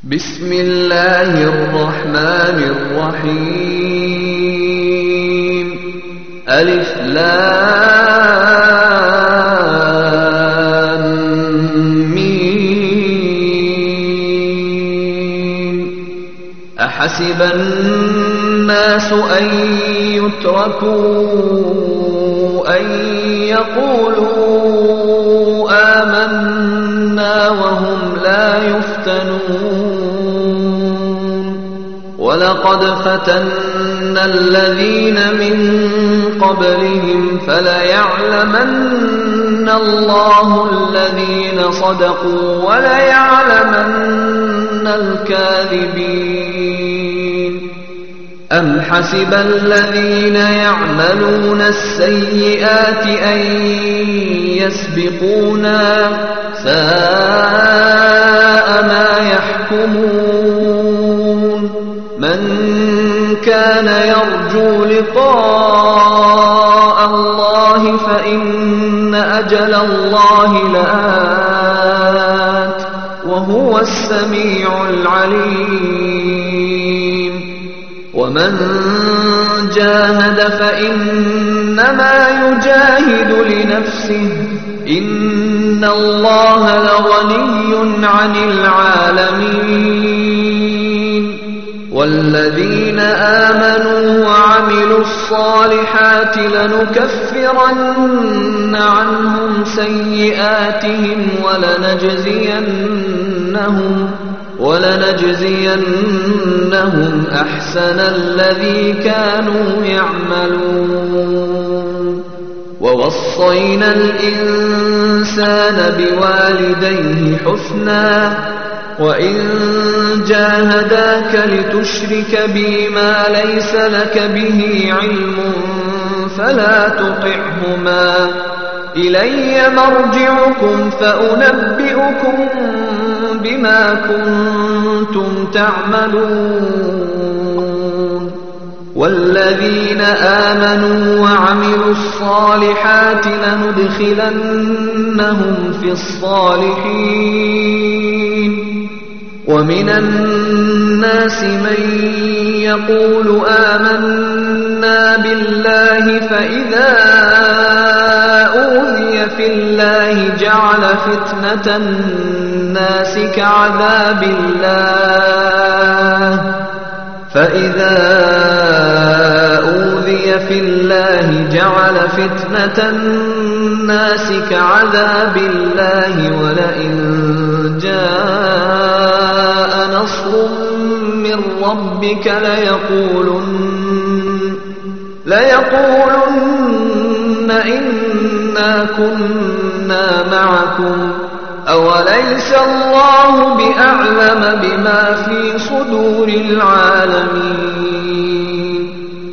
بسم الله الرحمن الرحيم ألف لام ميم أحسب الناس أن يتركوا أن يقولوا آمنا وهم لا يفتنون ولقد فتنا الذين من قبلهم فليعلمن الله الذين صدقوا وليعلمن الكاذبين أم حسب الذين يعملون السيئات أن يسبقونا ساء ما يحكمون من كان يرجو لقاء الله فإن أجل الله لآت وهو السميع العليم ومن جاهد فإنما يجاهد لنفسه إن الله لغني عن العالمين والذين آمنوا وعملوا الصالحات لنكفرن عنهم سيئاتهم ولنجزينهم أحسن الذي كانوا يعملون ووصينا الإنسان بوالديه حسنا وإن جاهداك لتشرك بي ما ليس لك به علم فلا تطعهما إلي مرجعكم فأنبئكم بما كنتم تعملون والذين آمنوا وعملوا الصالحات لندخلنهم في الصالحين ومن الناس من يقول آمنا بالله فإذا أوذي في الله جعل فتنة الناس كعذاب الله ولئن جاء نصر من ربك ليقولن إنا كنا معكم أوليس الله بأعلم بما في صدور العالمين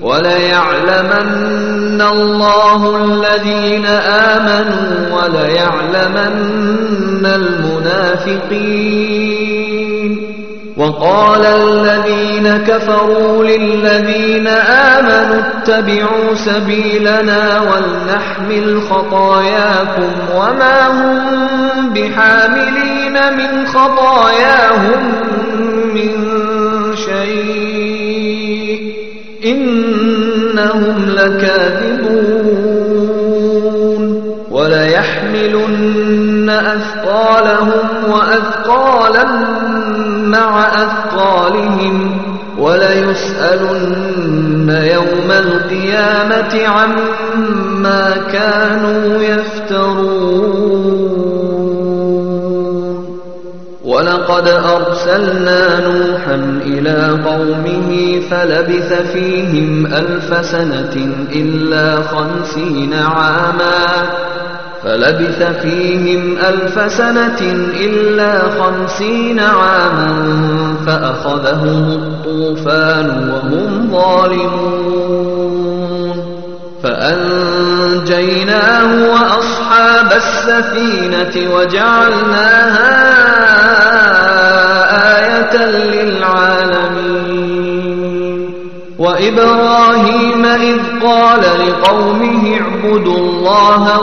وليعلمن الله الذين آمنوا وليعلمن المنافقين وقال الذين كفروا للذين آمنوا اتبعوا سبيلنا ولنحمل خطاياكم وما هم بحاملين من خطاياهم من شيء إنهم لكاذبون وليحملن أثقالهم وأثقالا مع أثقالهم وليسألن يوم القيامة عما كانوا يفترون ولقد أرسلنا نوحا إلى قومه فلبث فيهم 1000 سنة إلا 50 عاما فأخذهم الطوفان وهم ظالمون فأنجيناه وأصحاب السفينة وجعلناها آية للعالمين وإبراهيم إذ قال لقومه اعبدوا الله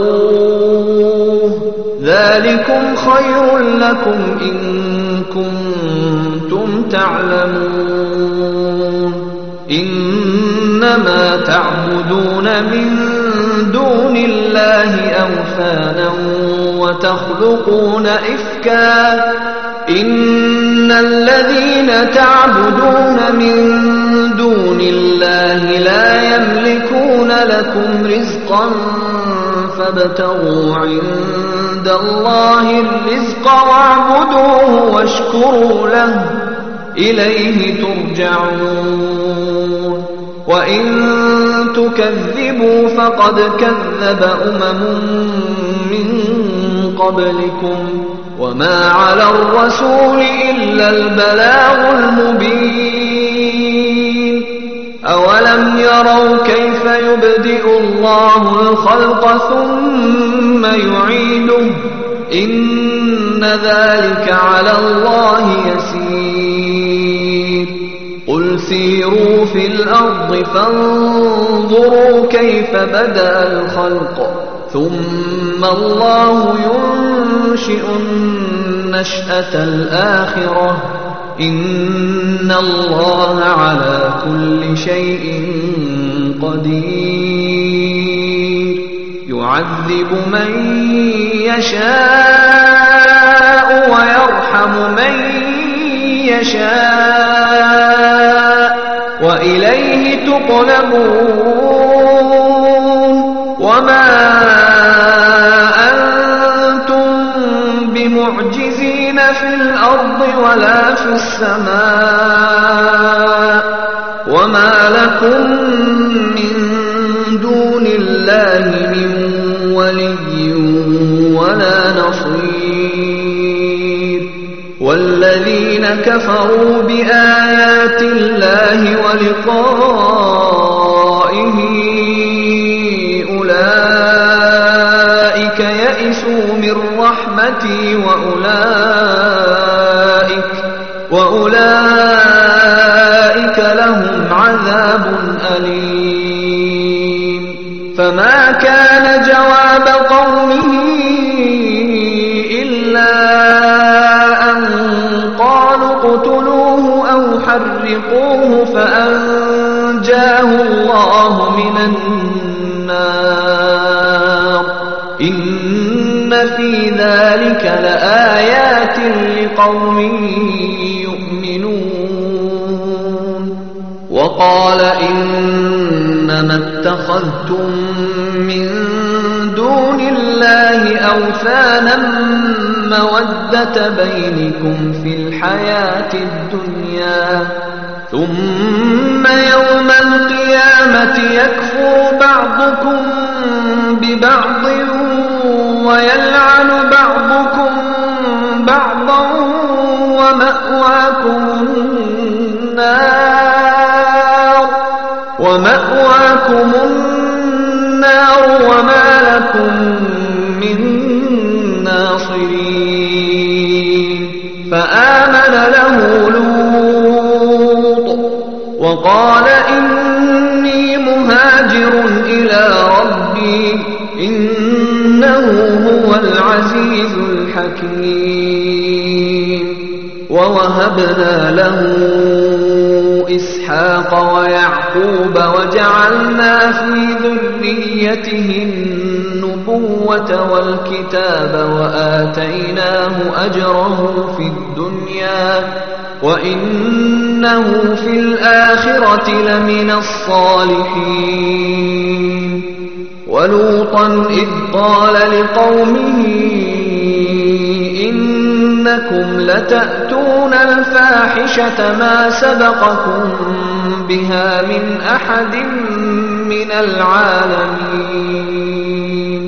واتقوه ذلكم خير لكم إن كنتم تعلمون إنما تعبدون من دون الله أوثانا وتخلقون إفكا إن الذين تعبدون من دون الله لا يملكون لكم رزقا فابتغوا عند الله الرزق واعبدوه واشكروا له إليه ترجعون وإن تكذبوا فقد كذب من قبلكم وما على الرسول إلا البلاغ المبين أولم يروا كيف يبدئ الله الخلق ثم يعيده إن ذلك على الله يسير قل سيروا في الأرض فانظروا كيف بدأ الخلق ثم الله ينشئ النشأة الآخرة إن الله على كل شيء قدير يعذب من يشاء ويرحم من يشاء وإليه تقلبون وما أنتم بمعجزين في الأرض ولا في السماء وما لكم من دون الله من ولي ولا نصير والذين كفروا بآيات الله ولقائه أولئك يئسوا من رحمتي وأولئك لهم عذاب أليم فما كان جواب قومه إلا أن قالوا اقتلوه أو حرقوه فأنجاه الله من النار إن في ذلك لآيات لقوم يؤمنون وقال إنما اتخذتم من دون الله أوثانا مودة بينكم في الحياة الدنيا ثم يوم القيامة يكفر بعضكم ببعض ويلعن بعضكم بعضا ومأواكم النار وما لكم من ناصرين فآمن له لوط وقال إني مهاجر إلى ربي إنه هو العزيز الحكيم ووهبنا له إسحاق ويعقوب وجعلنا في ذريته النبوة والكتاب وآتيناه أجره في الدنيا وإنه في الآخرة لمن الصالحين ولوطا إذ قال لقومه إنكم لتأتون الفاحشة ما سبقكم بها من أحد من العالمين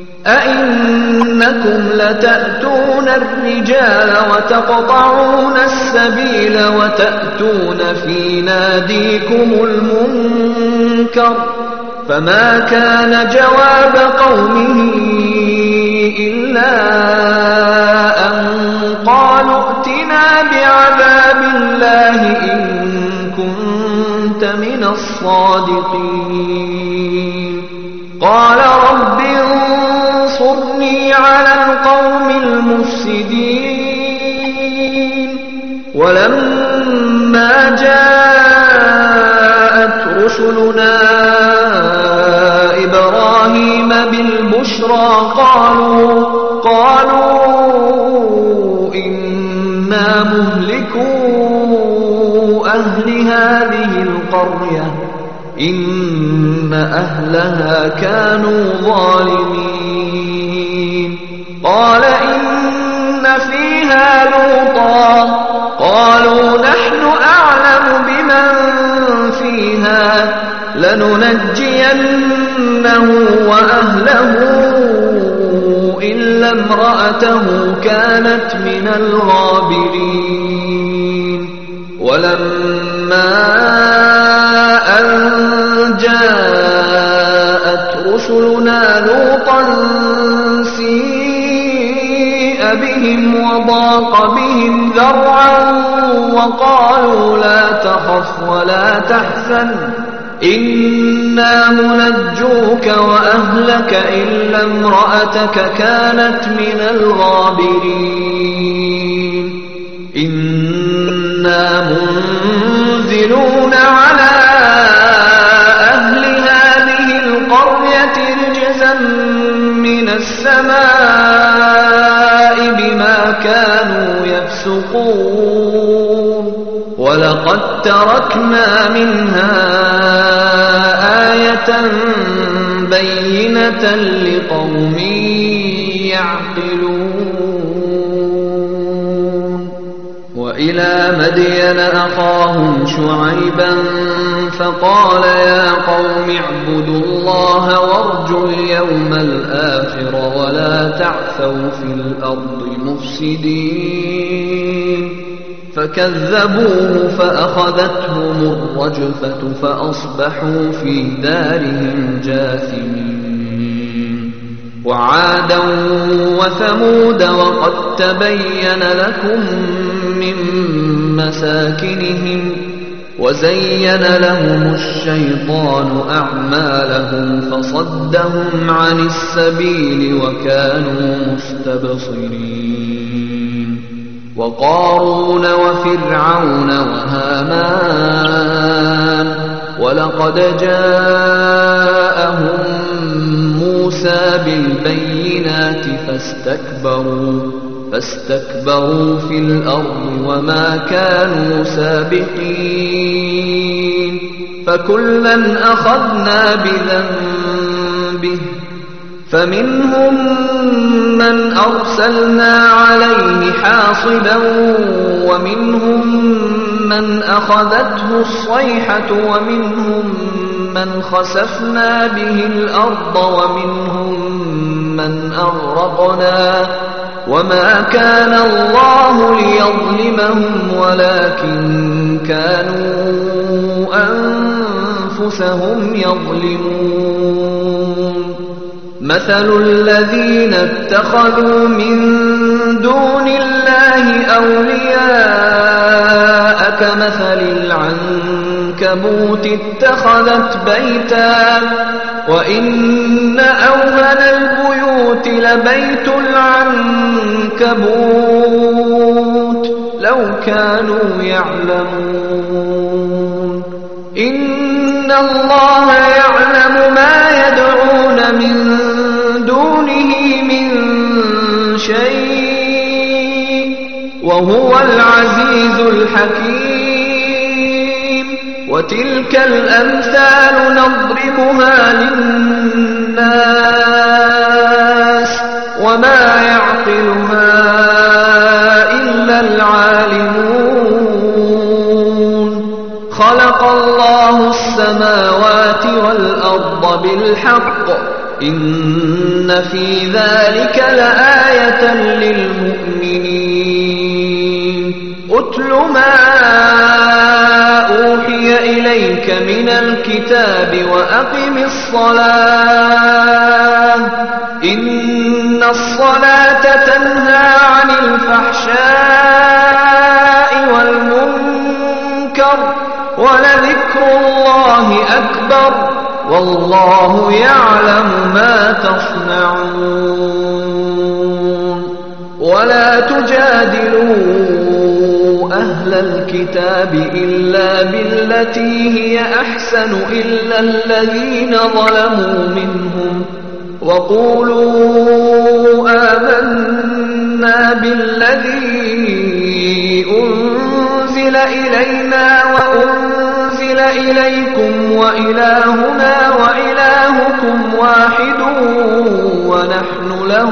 أئنكم لتأتون الرجال وتقطعون السبيل وتأتون في ناديكم المنكر فما كان جواب قومه إلا أن قالوا ائتنا بعذاب الله إن كنت من الصادقين قال رب انصرني على القوم المفسدين ولما جاءت رسلنا إبراهيم بالبشرى قالوا إنا مهلكو أهل هذه القرية إن أهلها كانوا ظالمين قال إن فيها لوطا قالوا نحن أعلم بمن فيها لننجينه وأهله إلا امرأته كانت من الغابرين ولما أن جاءت رسلنا لوطا سيء بهم وضاق بهم ذرعا وقالوا لا تخف ولا تحزن إنا منجوك وأهلك إلا امرأتك كانت من الغابرين إنا منزلون على أهل هذه القرية رجزا من السماء بما كانوا يفسقون ولقد تركنا منها آية بينة لقوم يعقلون وإلى مدين أخاهم شعيبا فقال يا قوم اعبدوا الله وارجوا اليوم الآخر ولا تعثوا في الأرض مفسدين فكذبوه فأخذتهم الرجفة فأصبحوا في دارهم جاثمين وعادا وثمود وقد تبين لكم من مساكنهم وزين لهم الشيطان أعمالهم فصدهم عن السبيل وكانوا مستبصرين وقارون وفرعون وهامان ولقد جاءهم موسى بالبينات فاستكبروا في الأرض وما كانوا سابقين فكلا أخذنا بذنبه فمنهم من أرسلنا عليه حاصبا ومنهم من أخذته الصيحة ومنهم من خسفنا به الأرض ومنهم من أغرقنا وما كان الله ليظلمهم ولكن كانوا أنفسهم يظلمون مثل الذين اتخذوا من دون الله أولياء كمثل العنكبوت اتخذت بيتا وإن أوهن البيوت لبيت العنكبوت لو كانوا يعلمون إن الله يعلم ما يدعون من دونه من شيء وهو العزيز الحكيم وتلك الأمثال نضربها للناس وما يعقلها إلا العالمون خلق الله السماوات والأرض بالحق إن في ذلك لآية للمؤمنين أتل ما أوحي إليك من الكتاب وأقم الصلاة إن الصلاة تنهى عن الفحشاء والمنكر ولذكر الله أكبر والله يعلم ما تصنعون ولا تجادلوا أهل الكتاب إلا بالتي هي أحسن إلا الذين ظلموا منهم وقولوا آمنا بالذي أنزل إلينا وأنزل إليكم وإلهنا وإلهكم واحد ونحن له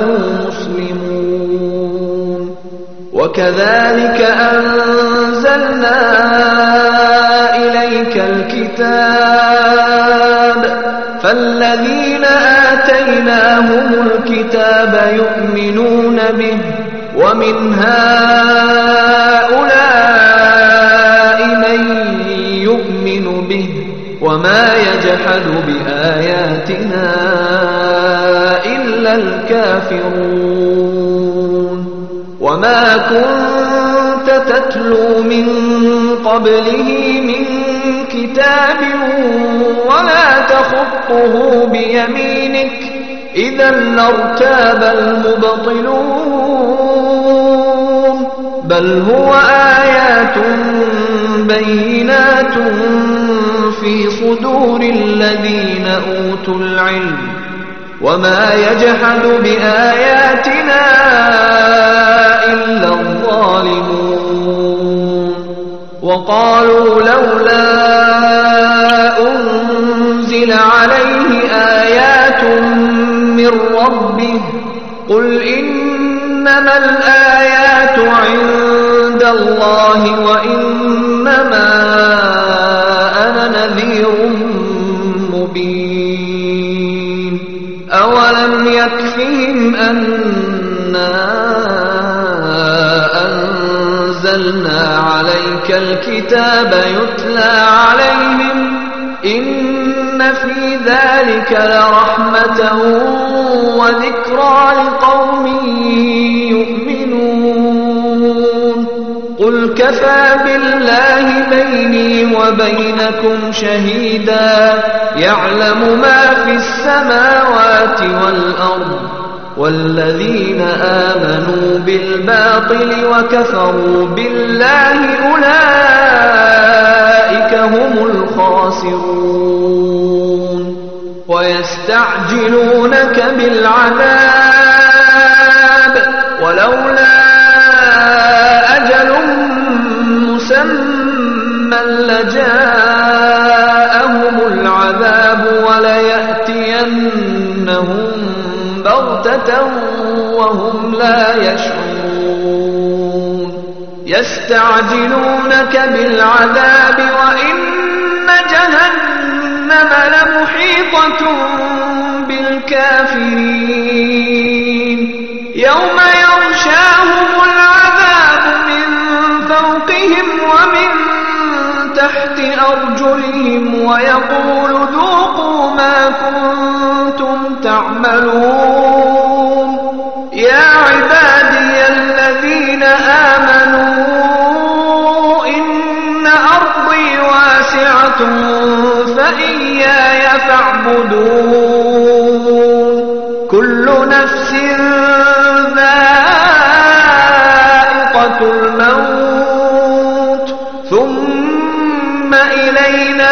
مسلمون وكذلك أنزلنا إليك الكتاب فالذين آتيناهم الكتاب يؤمنون به ومن هؤلاء من يؤمن به وما يجحد بآياتنا إلا الكافرون وما كنت تتلو من قبله من كتاب ولا تخطه بيمينك إذا لارتاب المبطلون بل هو آيات بينات في صدور الذين أوتوا العلم وما يجحد بآياتنا إلا الظالمون وقالوا لولا أنزل عليه آيات من ربه قل إنما الآيات عند الله وإنما أنا نذير مبين أولم يكفهم أنا أنزلنا عليك الكتاب يتلى عليهم إن في ذلك لرحمة وذكرى لقوم يؤمنون قل كفى بالله بيني وبينكم شهيدا يعلم ما في السماوات والأرض والذين آمنوا بالباطل وكفروا بالله أولئك هم الخاسرون ويستعجلونك بالعذاب ولولا أجل مسمى لجاءهم العذاب وليأتينهم بغتة وهم لا يشعرون يستعجلونك بالعذاب وإن جهنم لمحيطة بالكافرين يوم يغشاهم العذاب من فوقهم ومن تحت أرجلهم ويقول ذوقوا ما كنتم تعملون يا عبادي الذين آمنوا إن أرضي واسعة فإياي فاعبدون كل نفس ذائقة الموت ثم إلينا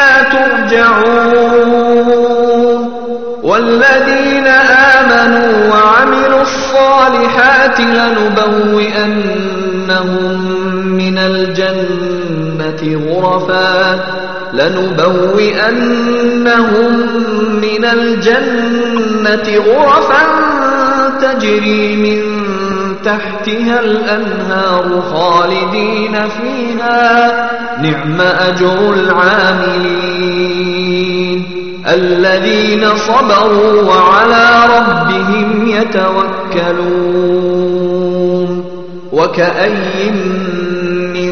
ترجعون والذين آمنوا وعملوا الصالحات لنبوئنهم من الجنة غرفا تجري من تحتها الأنهار خالدين فيها نعم أجر العاملين الذين صبروا وعلى ربهم يتوكلون وكأي من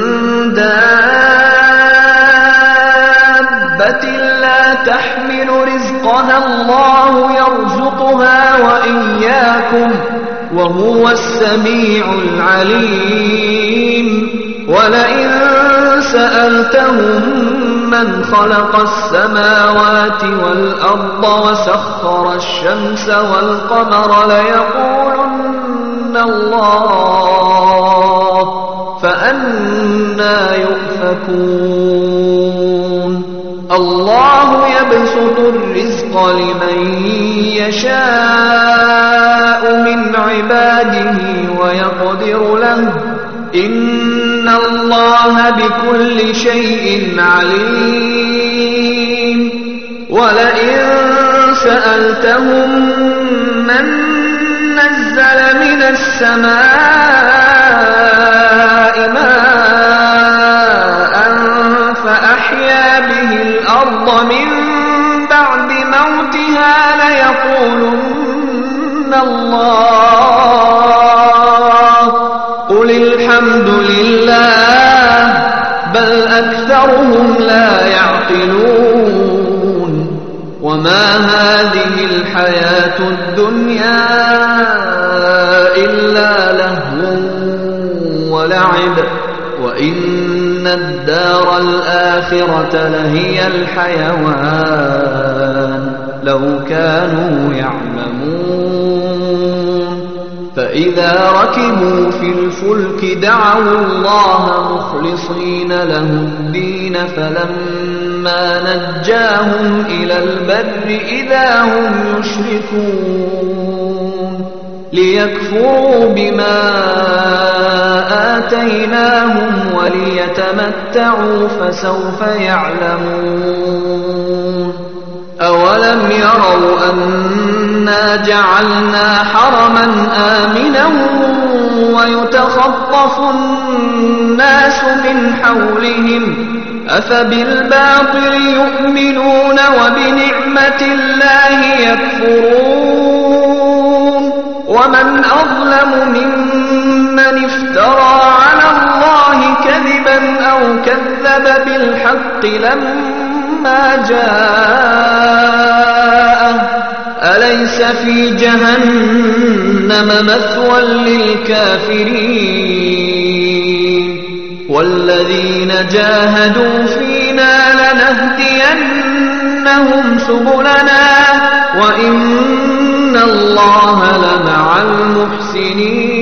دابة لا تحمل رزقها الله يرزقها وإياكم وهو السميع العليم ولئن سألتهم من خلق السماوات والأرض وسخر الشمس والقمر ليقولن الله فأنى يؤفكون الله يبسط الرزق لمن يشاء من عباده ويقدر له إن الله بكل شيء عليم ولئن سألتهم من نزل من السماء ماء فأحيا به الأرض من بعد موتها ليقولن الله قل الحمد لله بل أكثرهم لا يعقلون وما هذه الحياة الدنيا إلا لهو ولعب وإن الدار الآخرة لهي الحيوان لو كانوا يعلمون فإذا ركبوا في الفلك دعوا الله مخلصين له الدين فلما نجاهم إلى البر إذا هم يشركون ليكفروا بما آتيناهم وليتمتعوا فسوف يعلمون أولم يروا أنا جعلنا حرما آمنا ويتخطف الناس من حولهم أفبالباطل يؤمنون وبنعمة الله يكفرون ومن أظلم ممن افترى على الله كذبا أو كذب بالحق لما جاءه أليس في جهنم مثوى للكافرين والذين جاهدوا فينا لنهدينهم سبلنا وإن الله لمع المحسنين